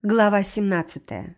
Глава 17.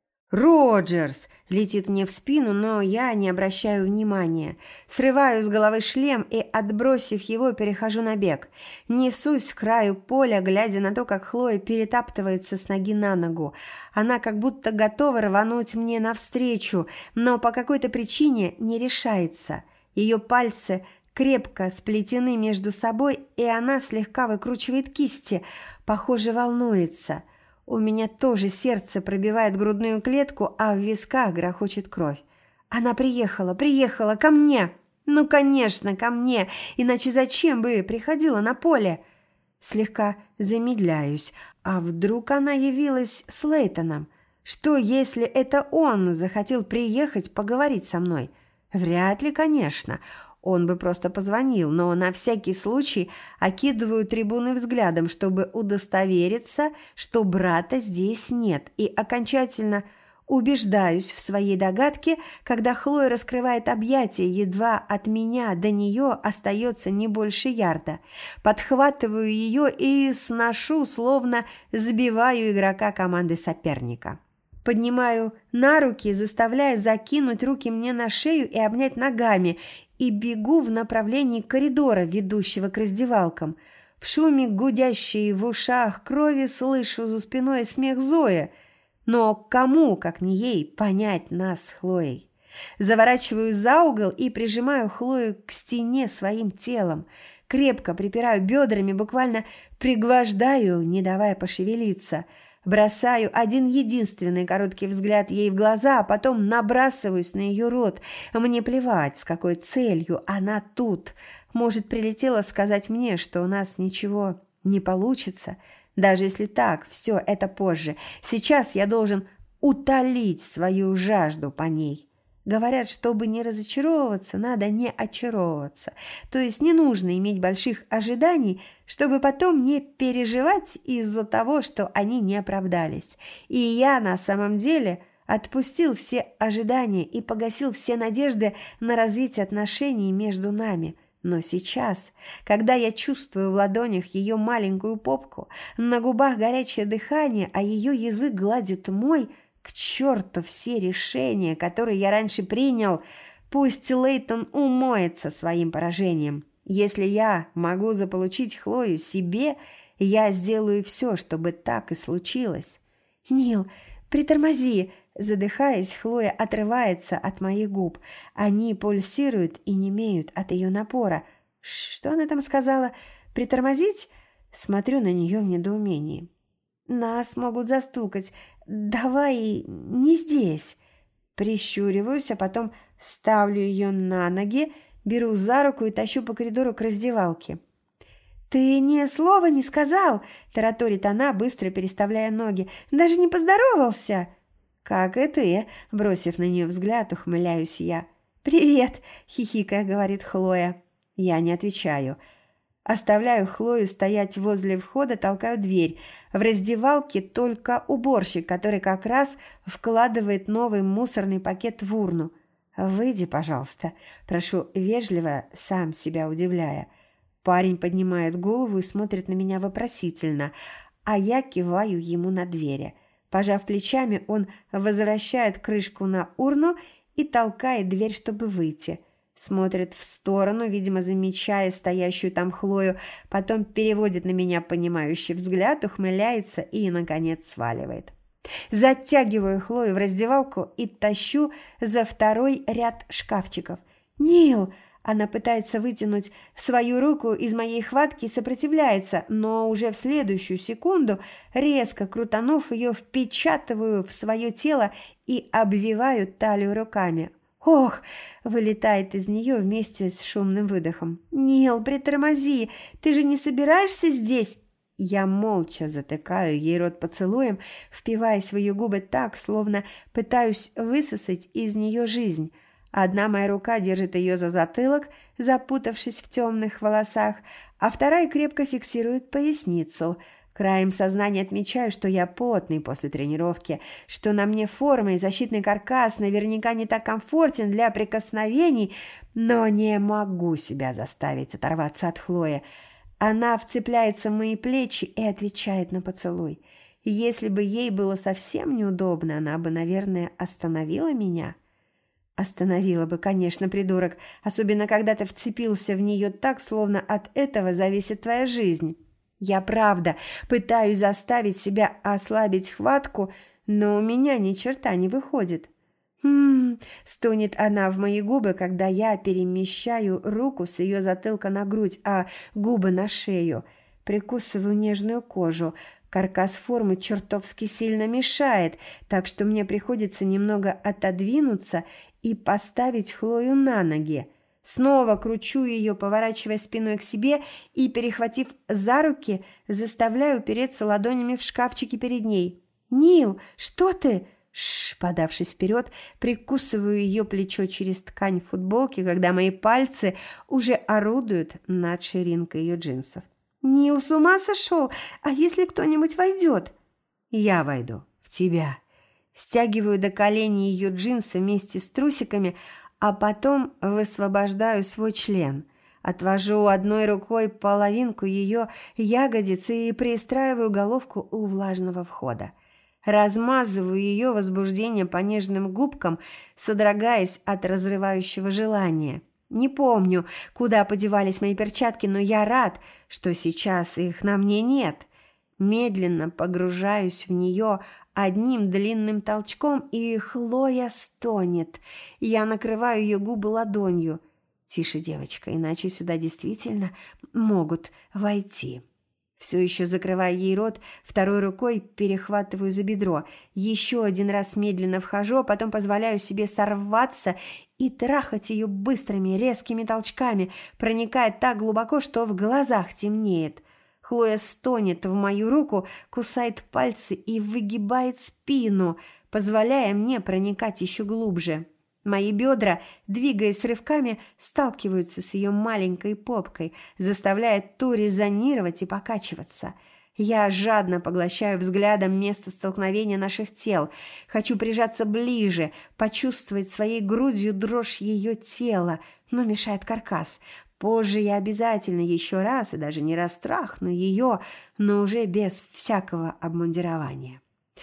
«Роджерс!» – летит мне в спину, но я не обращаю внимания. Срываю с головы шлем и, отбросив его, перехожу на бег. Несусь к краю поля, глядя на то, как Хлоя перетаптывается с ноги на ногу. Она как будто готова рвануть мне навстречу, но по какой-то причине не решается. Ее пальцы крепко сплетены между собой, и она слегка выкручивает кисти, похоже, волнуется. У меня тоже сердце пробивает грудную клетку, а в висках грохочет кровь. Она приехала ко мне. Ну, конечно, ко мне, иначе зачем бы приходила на поле? Слегка замедляюсь, а вдруг она явилась с Лейтоном? Что, если это он захотел приехать поговорить со мной? Вряд ли, конечно. Он бы просто позвонил, но на всякий случай окидываю трибуны взглядом, чтобы удостовериться, что брата здесь нет, и окончательно убеждаюсь в своей догадке, когда Хлоя раскрывает объятия, едва от меня до нее остается не больше ярда. Подхватываю ее и сношу, словно сбиваю игрока команды соперника. Поднимаю на руки, заставляя закинуть руки мне на шею и обнять ногами, и бегу в направлении коридора, ведущего к раздевалкам. В шуме гудящей в ушах крови слышу за спиной смех Зои. Но кому, как не ей, понять нас с Хлоей? Заворачиваю за угол и прижимаю Хлою к стене своим телом. Крепко припираю бедрами, буквально пригвождаю, не давая пошевелиться. Бросаю один единственный короткий взгляд ей в глаза, а потом набрасываюсь на ее рот. Мне плевать, с какой целью она тут. Может, прилетела сказать мне, что у нас ничего не получится. Даже если так, все это позже. Сейчас я должен утолить свою жажду по ней. Говорят, чтобы не разочаровываться, надо не очаровываться. То есть не нужно иметь больших ожиданий, чтобы потом не переживать из-за того, что они не оправдались. И я на самом деле отпустил все ожидания и погасил все надежды на развитие отношений между нами. Но сейчас, когда я чувствую в ладонях ее маленькую попку, на губах горячее дыхание, а ее язык гладит мой, к черту все решения, которые я раньше принял. Пусть Лейтон умоется своим поражением. Если я могу заполучить Хлою себе, я сделаю все, чтобы так и случилось. «Нил, притормози!» Задыхаясь, Хлоя отрывается от моих губ. Они пульсируют и немеют от ее напора. «Что она там сказала? Притормозить?» Смотрю на нее в недоумении. «Нас могут застукать. Давай не здесь». Прищуриваюсь, а потом ставлю ее на ноги, беру за руку и тащу по коридору к раздевалке. «Ты ни слова не сказал», – тараторит она, быстро переставляя ноги. «Даже не поздоровался». «Как и ты», – бросив на нее взгляд, ухмыляюсь я. «Привет», – хихикая говорит Хлоя. Я не отвечаю. Оставляю Хлою стоять возле входа, толкаю дверь. В раздевалке только уборщик, который как раз вкладывает новый мусорный пакет в урну. «Выйди, пожалуйста», – прошу вежливо, сам себя удивляя. Парень поднимает голову и смотрит на меня вопросительно, а я киваю ему на двери. Пожав плечами, он возвращает крышку на урну и толкает дверь, чтобы выйти. Смотрит в сторону, видимо, замечая стоящую там Хлою, потом переводит на меня понимающий взгляд, ухмыляется и, наконец, сваливает. Затягиваю Хлою в раздевалку и тащу за второй ряд шкафчиков. «Нил!» Она пытается вытянуть свою руку из моей хватки и сопротивляется, но уже в следующую секунду, резко крутанув ее, впечатываю в свое тело и обвиваю талию руками. «Ох!» – вылетает из нее вместе с шумным выдохом. «Нил, притормози! Ты же не собираешься здесь?» Я молча затыкаю ей рот поцелуем, впиваясь в ее губы так, словно пытаюсь высосать из нее жизнь. Одна моя рука держит ее за затылок, запутавшись в темных волосах, а вторая крепко фиксирует поясницу. Краем сознания отмечаю, что я потный после тренировки, что на мне форма и защитный каркас наверняка не так комфортен для прикосновений, но не могу себя заставить оторваться от Хлои. Она вцепляется в мои плечи и отвечает на поцелуй. Если бы ей было совсем неудобно, она бы, наверное, остановила меня. Остановила бы, конечно, придурок, особенно когда ты вцепился в нее так, словно от этого зависит твоя жизнь. Я, правда, пытаюсь заставить себя ослабить хватку, но у меня ни черта не выходит. Стонет она в мои губы, когда я перемещаю руку с ее затылка на грудь, а губы на шею. Прикусываю нежную кожу. Каркас формы чертовски сильно мешает, так что мне приходится немного отодвинуться и поставить Хлою на ноги. Снова кручу ее, поворачивая спиной к себе и, перехватив за руки, заставляю упереться ладонями в шкафчике перед ней. «Нил, что ты?» Подавшись вперед, прикусываю ее плечо через ткань футболки, когда мои пальцы уже орудуют над ширинкой ее джинсов. «Нил, с ума сошел? А если кто-нибудь войдет?» «Я войду. В тебя». Стягиваю до коленей ее джинсы вместе с трусиками, а потом высвобождаю свой член. Отвожу одной рукой половинку ее ягодицы и пристраиваю головку у влажного входа. Размазываю ее возбуждение по нежным губкам, содрогаясь от разрывающего желания. Не помню, куда подевались мои перчатки, но я рад, что сейчас их на мне нет. Медленно погружаюсь в нее одним длинным толчком, и Хлоя стонет. Я накрываю ее губы ладонью. «Тише, девочка, иначе сюда действительно могут войти». Все еще закрывая ей рот, второй рукой перехватываю за бедро. Еще один раз медленно вхожу, а потом позволяю себе сорваться и трахать ее быстрыми резкими толчками, проникая так глубоко, что в глазах темнеет. Хлоя стонет в мою руку, кусает пальцы и выгибает спину, позволяя мне проникать еще глубже. Мои бедра, двигаясь рывками, сталкиваются с ее маленькой попкой, заставляя ту резонировать и покачиваться. Я жадно поглощаю взглядом место столкновения наших тел. Хочу прижаться ближе, почувствовать своей грудью дрожь ее тела, но мешает каркас. Позже я обязательно еще раз, и даже не раз трахну ее, но уже без всякого обмундирования.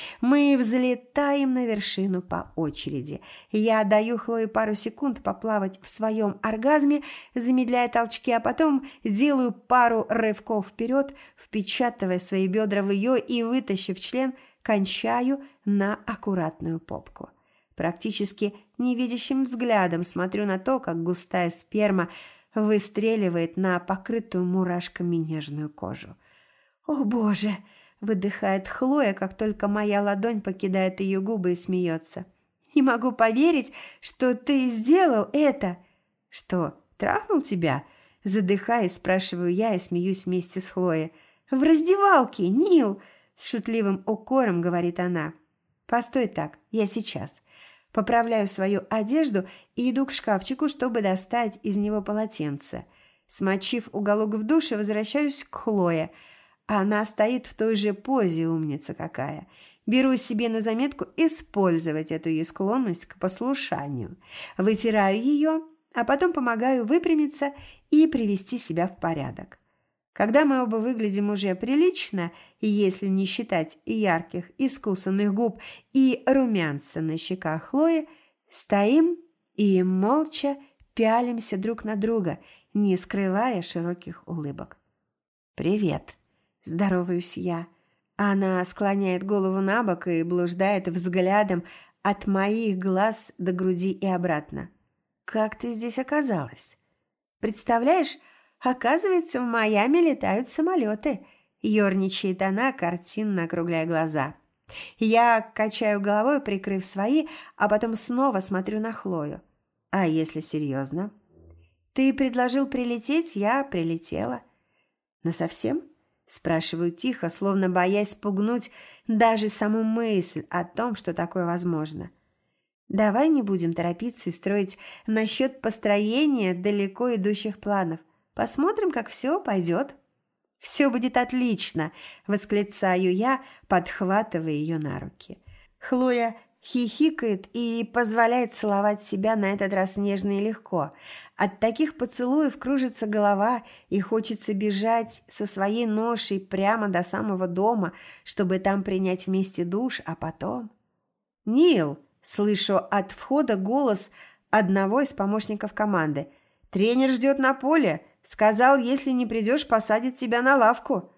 Мы взлетаем на вершину по очереди. Я даю Хлое пару секунд поплавать в своем оргазме, замедляя толчки, а потом делаю пару рывков вперед, впечатывая свои бедра в ее и, вытащив член, кончаю на аккуратную попку. Практически невидящим взглядом смотрю на то, как густая сперма выстреливает на покрытую мурашками нежную кожу. «О, Боже!» – выдыхает Хлоя, как только моя ладонь покидает ее губы и смеется. «Не могу поверить, что ты сделал это!» «Что, трахнул тебя?» – задыхаясь, спрашиваю я и смеюсь вместе с Хлоей. «В раздевалке, Нил!» – с шутливым укором говорит она. «Постой так, я сейчас». Поправляю свою одежду и иду к шкафчику, чтобы достать из него полотенце. Смочив уголок в душе, возвращаюсь к Хлое. Она стоит в той же позе, умница какая. Беру себе на заметку использовать эту ее склонность к послушанию. Вытираю ее, а потом помогаю выпрямиться и привести себя в порядок. Когда мы оба выглядим уже прилично, если не считать ярких, искусанных губ и румянца на щеках Хлои, стоим и молча пялимся друг на друга, не скрывая широких улыбок. «Привет», – здороваюсь я. Она склоняет голову на бок и блуждает взглядом от моих глаз до груди и обратно. «Как ты здесь оказалась? Представляешь, оказывается, в Майами летают самолеты», – ерничает она, картинно округляя глаза. Я качаю головой, прикрыв свои, а потом снова смотрю на Хлою. «А если серьезно?» «Ты предложил прилететь, я прилетела». «Насовсем?» – спрашиваю тихо, словно боясь спугнуть даже саму мысль о том, что такое возможно. «Давай не будем торопиться и строить насчет построения далеко идущих планов. Посмотрим, как все пойдет». «Все будет отлично!» – восклицаю я, подхватывая ее на руки. Хлоя хихикает и позволяет целовать себя на этот раз нежно и легко. От таких поцелуев кружится голова и хочется бежать со своей ношей прямо до самого дома, чтобы там принять вместе душ, а потом... «Нил!» – слышу от входа голос одного из помощников команды. «Тренер ждет на поле. Сказал, если не придешь, посадит тебя на лавку».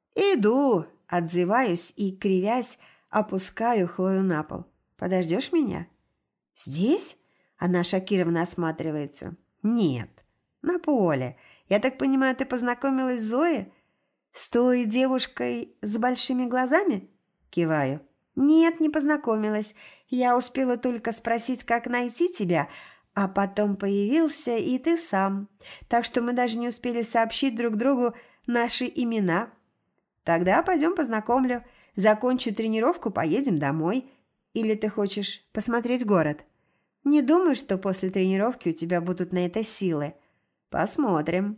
«Иду!» – отзываюсь и, кривясь, опускаю Хлою на пол. «Подождешь меня?» «Здесь?» – она шокированно осматривается. «Нет, на поле. Я так понимаю, ты познакомилась с Зоей? С той девушкой с большими глазами?» Киваю. «Нет, не познакомилась. Я успела только спросить, как найти тебя, а потом появился и ты сам. Так что мы даже не успели сообщить друг другу наши имена. Тогда пойдем познакомлю. Закончу тренировку, поедем домой. Или ты хочешь посмотреть город? Не думаю, что после тренировки у тебя будут на это силы. Посмотрим».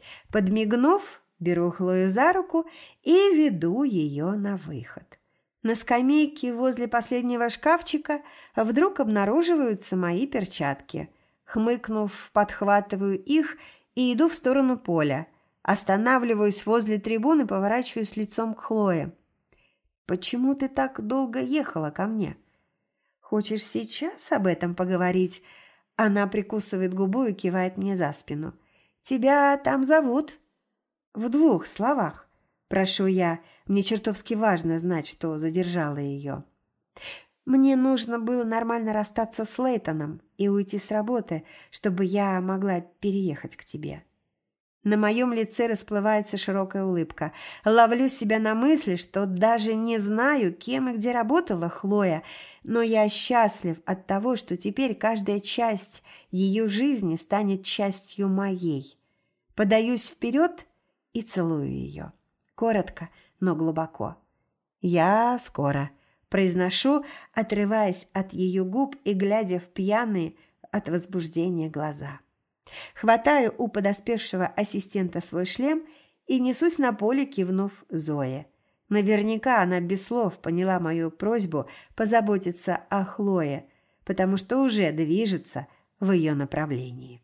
Подмигнув, беру Хлою за руку и веду ее на выход. На скамейке возле последнего шкафчика вдруг обнаруживаются мои перчатки. Хмыкнув, подхватываю их и иду в сторону поля. Останавливаюсь возле трибуны, поворачиваюсь лицом к Хлое. «Почему ты так долго ехала ко мне?» «Хочешь сейчас об этом поговорить?» Она прикусывает губу и кивает мне за спину. «Тебя там зовут?» «В 2 словах. Прошу я. Мне чертовски важно знать, что задержала ее». «Мне нужно было нормально расстаться с Лейтоном и уйти с работы, чтобы я могла переехать к тебе». На моем лице расплывается широкая улыбка. Ловлю себя на мысли, что даже не знаю, кем и где работала Хлоя, но я счастлив от того, что теперь каждая часть ее жизни станет частью моей. Подаюсь вперед и целую ее. Коротко, но глубоко. «Я скоро», – произношу, отрываясь от ее губ и глядя в пьяные от возбуждения глаза. Хватаю у подоспевшего ассистента свой шлем и несусь на поле, кивнув Зое. Наверняка она без слов поняла мою просьбу позаботиться о Хлое, потому что уже движется в ее направлении.